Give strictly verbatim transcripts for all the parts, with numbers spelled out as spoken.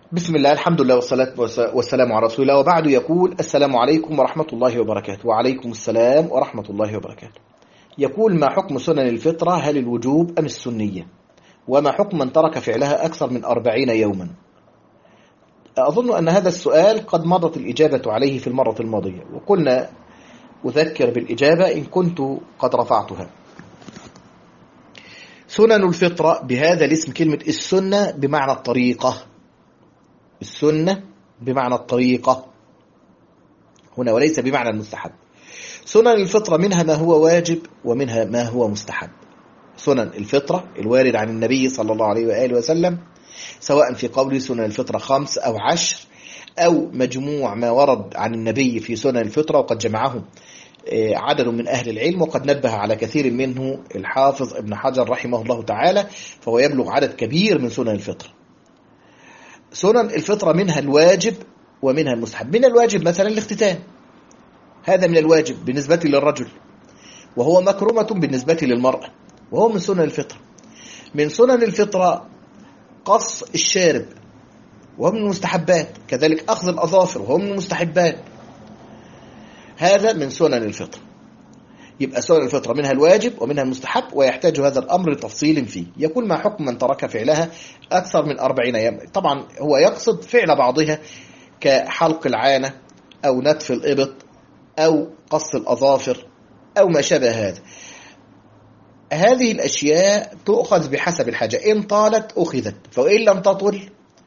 بسم الله، الحمد لله والصلاة والسلام على رسول الله، وبعد. يقول: السلام عليكم ورحمة الله وبركاته. وعليكم السلام ورحمة الله وبركاته. يقول: ما حكم سنن الفطرة؟ هل الوجوب أم السنية؟ وما حكم من ترك فعلها أكثر من أربعين يوما؟ أظن أن هذا السؤال قد مضت الإجابة عليه في المرة الماضية، وقلنا أذكر بالإجابة إن كنت قد رفعتها. سنن الفطرة بهذا الاسم كلمة السنة بمعنى الطريقة. السنة بمعنى الطريقة هنا، وليس بمعنى المستحب. سنن الفطرة منها ما هو واجب ومنها ما هو مستحب. سنن الفطرة الوارد عن النبي صلى الله عليه وآله وسلم، سواء في قول سنن الفطرة خمس أو عشر، أو مجموع ما ورد عن النبي في سنن الفطرة، وقد جمعه عدد من أهل العلم، وقد نبه على كثير منه الحافظ ابن حجر رحمه الله تعالى، فهو يبلغ عدد كبير من سنن الفطرة. سنن الفطرة منها الواجب ومنها المستحب. من الواجب مثلا الاختتان، هذا من الواجب بالنسبة للرجل، وهو مكرمة بالنسبة للمرأة، وهو من سنن الفطرة. من سنن الفطرة قص الشارب، وهو من المستحبات. كذلك أخذ الأظافر، وهو من المستحبات. هذا من سنن الفطرة. يبقى سنن الفطرة منها الواجب ومنها المستحب، ويحتاج هذا الأمر لتفصيل فيه. يقول: ما حكم من ترك فعلها أكثر من أربعين يوم؟ طبعا هو يقصد فعل بعضها كحلق العانة أو نتف الإبط أو قص الأظافر أو ما شابه هذا. هذه الأشياء تؤخذ بحسب الحاجة، إن طالت أخذت، فإن لم تطل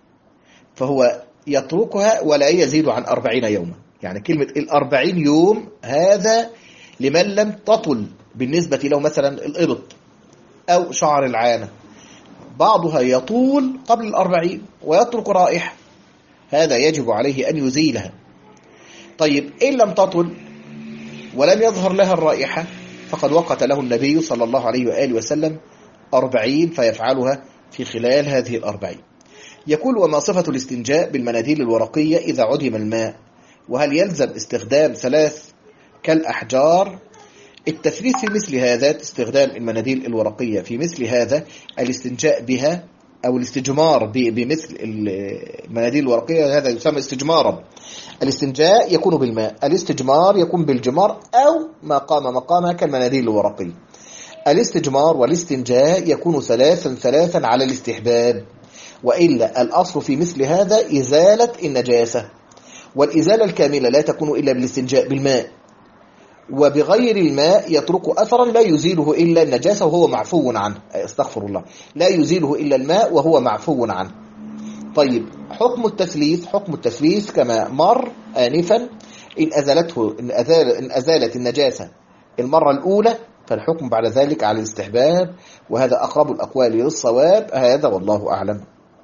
فهو يتركها ولا يزيد عن أربعين يوما. يعني كلمة الأربعين يوم هذا لمن لم تطل بالنسبة له مثلا الإبط أو شعر العانة، بعضها يطول قبل الأربعين ويترك رائحة، هذا يجب عليه أن يزيلها. طيب إن لم تطل ولم يظهر لها الرائحة، فقد وقت له النبي صلى الله عليه وآله وسلم أربعين، فيفعلها في خلال هذه الأربعين. يقول: وما صفة الاستنجاء بالمناديل الورقية إذا عدم الماء؟ وهل يلزم استخدام ثلاث كالأحجار؟ التثليث في مثل هذا، استخدام المناديل الورقية في مثل هذا الاستنجاء بها أو الاستجمار بمثل المناديل الورقية، هذا يسمى استجمارا. الاستنجاء يكون بالماء، الاستجمار يكون بالجمار أو ما قام مقامها كالمناديل الورقية. الاستجمار والاستنجاء يكون ثلاثا ثلاثا على الاستحباب، وإلا الأصل في مثل هذا إزالة النجاسة، والإزالة الكاملة لا تكون إلا بالاستنجاء بالماء، وبغير الماء يترك أثرا لا يزيله إلا النجاسة وهو معفو عنه. استغفر الله، لا يزيله إلا الماء وهو معفو عنه. طيب، حكم التثليث. حكم التثليث كما مر آنفا، إن أزالته إن, أزال إن أزالت النجاسة المرة الأولى فالحكم بعد ذلك على الاستحباب، وهذا أقرب الأقوال للصواب. هذا والله أعلم.